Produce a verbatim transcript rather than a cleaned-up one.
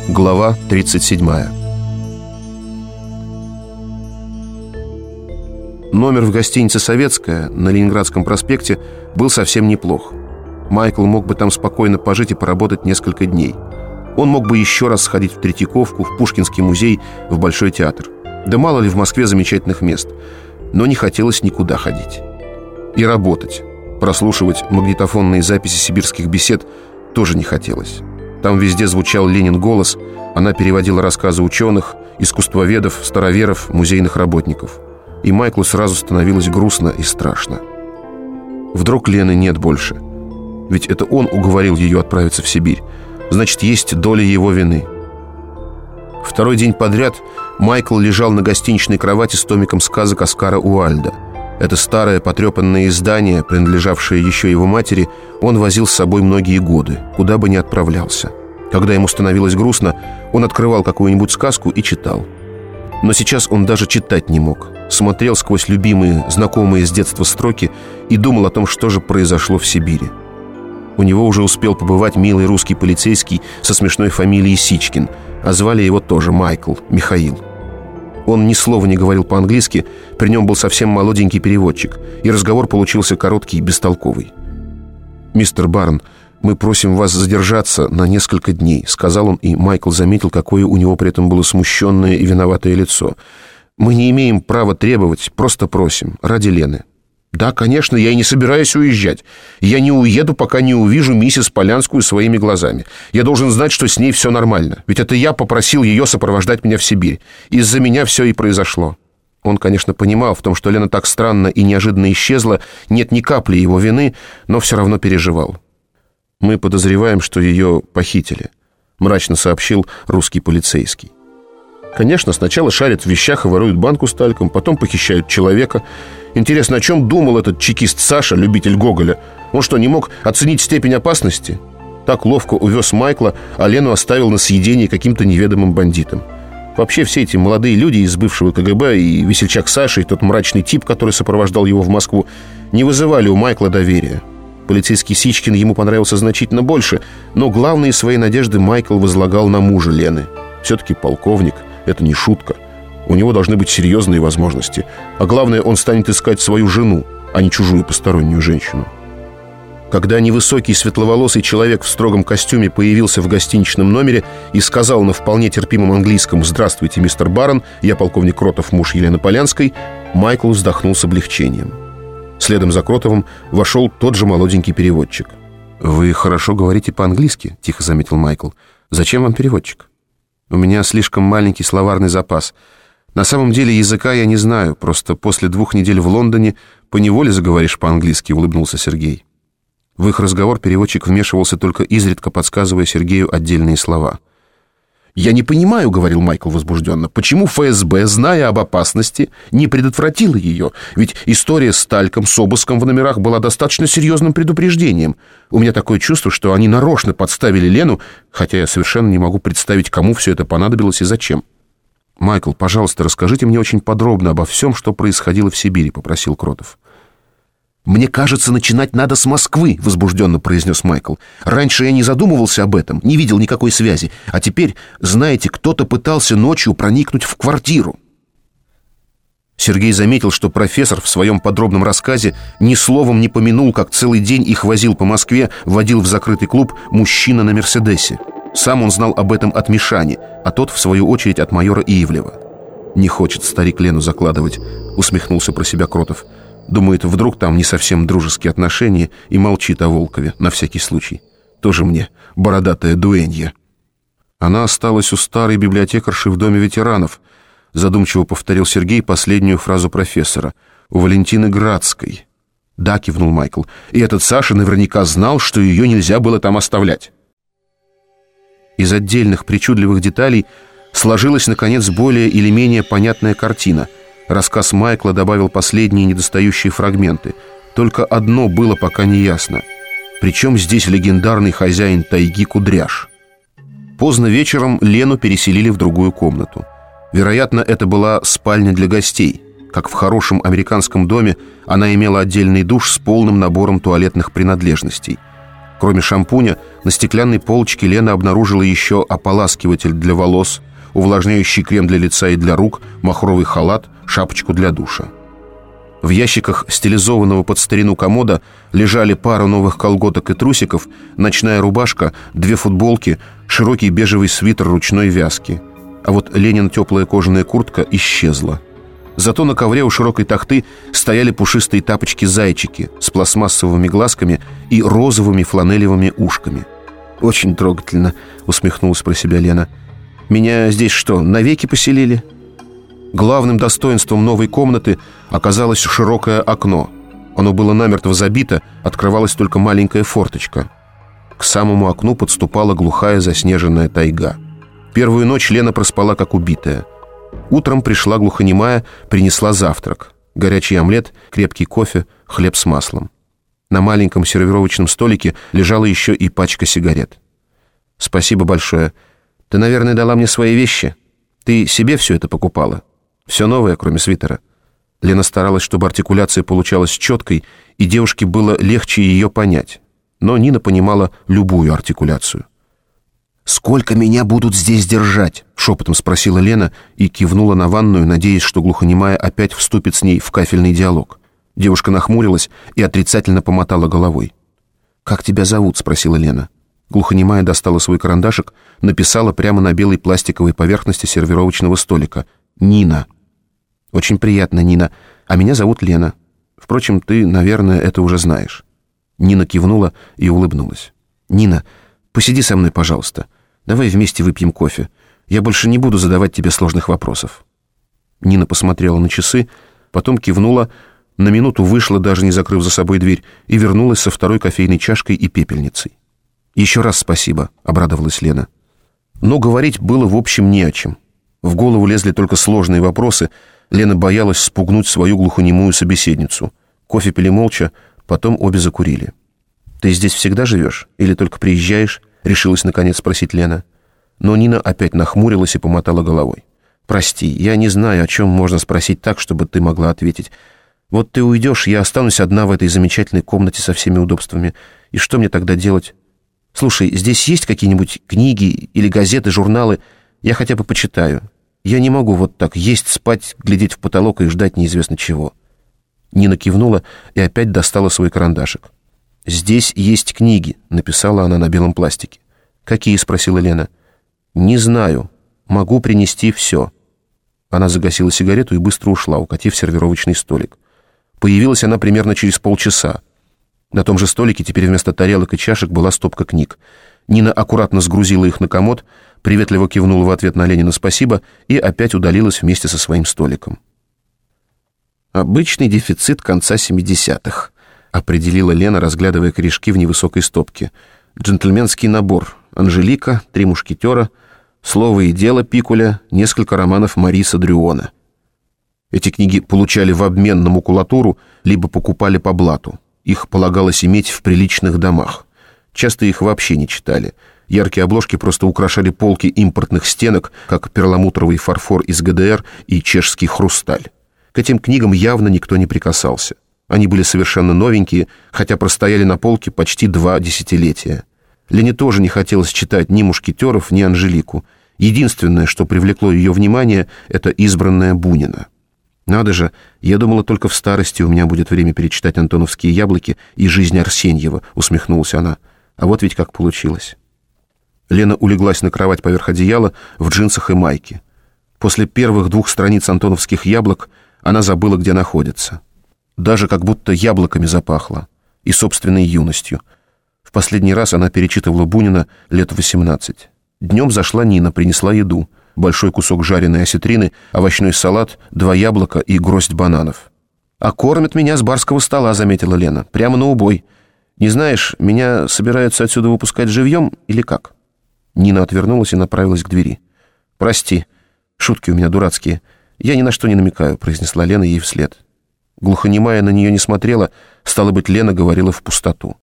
Глава тридцать седьмая. Номер в гостинице «Советская» на Ленинградском проспекте был совсем неплох. Майкл мог бы там спокойно пожить и поработать несколько дней. Он мог бы еще раз сходить в Третьяковку, в Пушкинский музей, в Большой театр. Да мало ли в Москве замечательных мест. Но не хотелось никуда ходить. И работать, прослушивать магнитофонные записи сибирских бесед тоже не хотелось. Там везде звучал Ленин голос, она переводила рассказы ученых, искусствоведов, староверов, музейных работников. И Майклу сразу становилось грустно и страшно. Вдруг Лены нет больше? Ведь это он уговорил ее отправиться в Сибирь. Значит, есть доля его вины. Второй день подряд Майкл лежал на гостиничной кровати с томиком сказок Оскара Уальда. Это старое потрепанное издание, принадлежавшее еще его матери, он возил с собой многие годы, куда бы ни отправлялся. Когда ему становилось грустно, он открывал какую-нибудь сказку и читал. Но сейчас он даже читать не мог. Смотрел сквозь любимые, знакомые с детства строки и думал о том, что же произошло в Сибири. У него уже успел побывать милый русский полицейский со смешной фамилией Сичкин, а звали его тоже Майкл, Михаил. Он ни слова не говорил по-английски, при нем был совсем молоденький переводчик, и разговор получился короткий и бестолковый. «Мистер Барн, мы просим вас задержаться на несколько дней», — сказал он, и Майкл заметил, какое у него при этом было смущенное и виноватое лицо. «Мы не имеем права требовать, просто просим, ради Лены». «Да, конечно, я и не собираюсь уезжать. Я не уеду, пока не увижу миссис Полянскую своими глазами. Я должен знать, что с ней все нормально. Ведь это я попросил ее сопровождать меня в Сибирь. Из-за меня все и произошло». Он, конечно, понимал, в том, что Лена так странно и неожиданно исчезла, нет ни капли его вины, но все равно переживал. «Мы подозреваем, что ее похитили», — мрачно сообщил русский полицейский. «Конечно, сначала шарят в вещах и воруют банку с тальком, потом похищают человека. Интересно, о чем думал этот чекист Саша, любитель Гоголя? Он что, не мог оценить степень опасности? Так ловко увез Майкла, а Лену оставил на съедении каким-то неведомым бандитам. Вообще все эти молодые люди из бывшего ка гэ бэ, и весельчак Саша, и тот мрачный тип, который сопровождал его в Москву, не вызывали у Майкла доверия. Полицейский Сичкин ему понравился значительно больше, но главные свои надежды Майкл возлагал на мужа Лены. Все-таки полковник — это не шутка. У него должны быть серьезные возможности. А главное, он станет искать свою жену, а не чужую постороннюю женщину. Когда невысокий светловолосый человек в строгом костюме появился в гостиничном номере и сказал на вполне терпимом английском «Здравствуйте, мистер Барн, я полковник Кротов, муж Елены Полянской», Майкл вздохнул с облегчением. Следом за Кротовым вошел тот же молоденький переводчик. «Вы хорошо говорите по-английски», — тихо заметил Майкл. «Зачем вам переводчик?» «У меня слишком маленький словарный запас. На самом деле языка я не знаю, просто после двух недель в Лондоне поневоле заговоришь по-английски», — улыбнулся Сергей. В их разговор переводчик вмешивался только изредка, подсказывая Сергею отдельные слова. «Я не понимаю, — говорил Майкл возбужденно, — почему эф эс бэ, зная об опасности, не предотвратила ее? Ведь история с тальком, с обыском в номерах была достаточно серьезным предупреждением. У меня такое чувство, что они нарочно подставили Лену, хотя я совершенно не могу представить, кому все это понадобилось и зачем». «Майкл, пожалуйста, расскажите мне очень подробно обо всем, что происходило в Сибири», — попросил Кротов. «Мне кажется, начинать надо с Москвы», — возбужденно произнес Майкл. «Раньше я не задумывался об этом, не видел никакой связи. А теперь, знаете, кто-то пытался ночью проникнуть в квартиру». Сергей заметил, что профессор в своем подробном рассказе ни словом не помянул, как целый день их возил по Москве, водил в закрытый клуб мужчина на «Мерседесе». Сам он знал об этом от Мишани, а тот, в свою очередь, от майора Ивлева. «Не хочет старик Лену закладывать», — усмехнулся про себя Кротов. Думает, вдруг там не совсем дружеские отношения, и молчит о Волкове, на всякий случай. Тоже мне бородатая дуэнья. «Она осталась у старой библиотекарши в доме ветеранов», — задумчиво повторил Сергей последнюю фразу профессора. «У Валентины Градской». «Да», — кивнул Майкл, — «и этот Саша наверняка знал, что ее нельзя было там оставлять». Из отдельных причудливых деталей сложилась, наконец, более или менее понятная картина. Рассказ Майкла добавил последние недостающие фрагменты. Только одно было пока неясно. Причем здесь легендарный хозяин тайги Кудряш? Поздно вечером Лену переселили в другую комнату. Вероятно, это была спальня для гостей. Как в хорошем американском доме, она имела отдельный душ с полным набором туалетных принадлежностей. Кроме шампуня, на стеклянной полочке Лена обнаружила еще ополаскиватель для волос, увлажняющий крем для лица и для рук, махровый халат, шапочку для душа. В ящиках стилизованного под старину комода лежали пара новых колготок и трусиков, ночная рубашка, две футболки, широкий бежевый свитер ручной вязки. А вот Ленина теплая кожаная куртка исчезла. Зато на ковре у широкой тахты стояли пушистые тапочки-зайчики с пластмассовыми глазками и розовыми фланелевыми ушками. «Очень трогательно», — усмехнулась про себя Лена. «Меня здесь что, навеки поселили?» Главным достоинством новой комнаты оказалось широкое окно. Оно было намертво забито, открывалась только маленькая форточка. К самому окну подступала глухая заснеженная тайга. Первую ночь Лена проспала как убитая. Утром пришла глухонемая, принесла завтрак. Горячий омлет, крепкий кофе, хлеб с маслом. На маленьком сервировочном столике лежала еще и пачка сигарет. «Спасибо большое. Ты, наверное, дала мне свои вещи. Ты себе все это покупала? Все новое, кроме свитера». Лена старалась, чтобы артикуляция получалась четкой, и девушке было легче ее понять. Но Нина понимала любую артикуляцию. «Сколько меня будут здесь держать?» — шепотом спросила Лена и кивнула на ванную, надеясь, что глухонемая опять вступит с ней в кафельный диалог. Девушка нахмурилась и отрицательно помотала головой. «Как тебя зовут?» — спросила Лена. Глухонемая достала свой карандашик, написала прямо на белой пластиковой поверхности сервировочного столика. «Нина». «Очень приятно, Нина. А меня зовут Лена. Впрочем, ты, наверное, это уже знаешь». Нина кивнула и улыбнулась. «Нина, посиди со мной, пожалуйста. Давай вместе выпьем кофе. Я больше не буду задавать тебе сложных вопросов». Нина посмотрела на часы, потом кивнула, на минуту вышла, даже не закрыв за собой дверь, и вернулась со второй кофейной чашкой и пепельницей. «Еще раз спасибо», — обрадовалась Лена. Но говорить было в общем не о чем. В голову лезли только сложные вопросы. Лена боялась спугнуть свою глухонемую собеседницу. Кофе пили молча, потом обе закурили. «Ты здесь всегда живешь? Или только приезжаешь?» — решилась наконец спросить Лена. Но Нина опять нахмурилась и помотала головой. «Прости, я не знаю, о чем можно спросить так, чтобы ты могла ответить. Вот ты уйдешь, я останусь одна в этой замечательной комнате со всеми удобствами. И что мне тогда делать? Слушай, здесь есть какие-нибудь книги или газеты, журналы? Я хотя бы почитаю. Я не могу вот так есть, спать, глядеть в потолок и ждать неизвестно чего». Нина кивнула и опять достала свой карандашик. «Здесь есть книги», — написала она на белом пластике. «Какие?» — спросила Лена. «Не знаю. Могу принести все». Она загасила сигарету и быстро ушла, укатив сервировочный столик. Появилась она примерно через полчаса. На том же столике теперь вместо тарелок и чашек была стопка книг. Нина аккуратно сгрузила их на комод, приветливо кивнула в ответ на Ленина «спасибо» и опять удалилась вместе со своим столиком. «Обычный дефицит конца семидесятых», — определила Лена, разглядывая корешки в невысокой стопке. «Джентльменский набор. Анжелика, Три мушкетера, Слово и дело Пикуля, несколько романов Мариса Дрюона». Эти книги получали в обмен на макулатуру, либо покупали по блату. Их полагалось иметь в приличных домах. Часто их вообще не читали. Яркие обложки просто украшали полки импортных стенок, как перламутровый фарфор из ГДР и чешский хрусталь. К этим книгам явно никто не прикасался. Они были совершенно новенькие, хотя простояли на полке почти два десятилетия. Лене тоже не хотелось читать ни «Мушкетеров», ни «Анжелику». Единственное, что привлекло ее внимание, это «Избранная Бунина». «Надо же, я думала, только в старости у меня будет время перечитать «Антоновские яблоки» и «Жизнь Арсеньева», — усмехнулась она. А вот ведь как получилось. Лена улеглась на кровать поверх одеяла в джинсах и майке. После первых двух страниц «Антоновских яблок» она забыла, где находится. Даже как будто яблоками запахло и собственной юностью. В последний раз она перечитывала Бунина лет восемнадцать. Днем зашла Нина, принесла еду. Большой кусок жареной осетрины, овощной салат, два яблока и гроздь бананов. «А кормят меня с барского стола», — заметила Лена. «Прямо на убой. Не знаешь, меня собираются отсюда выпускать живьем или как?» Нина отвернулась и направилась к двери. «Прости, шутки у меня дурацкие. Я ни на что не намекаю», — произнесла Лена ей вслед. Глухонемая на нее не смотрела, стало быть, Лена говорила в пустоту.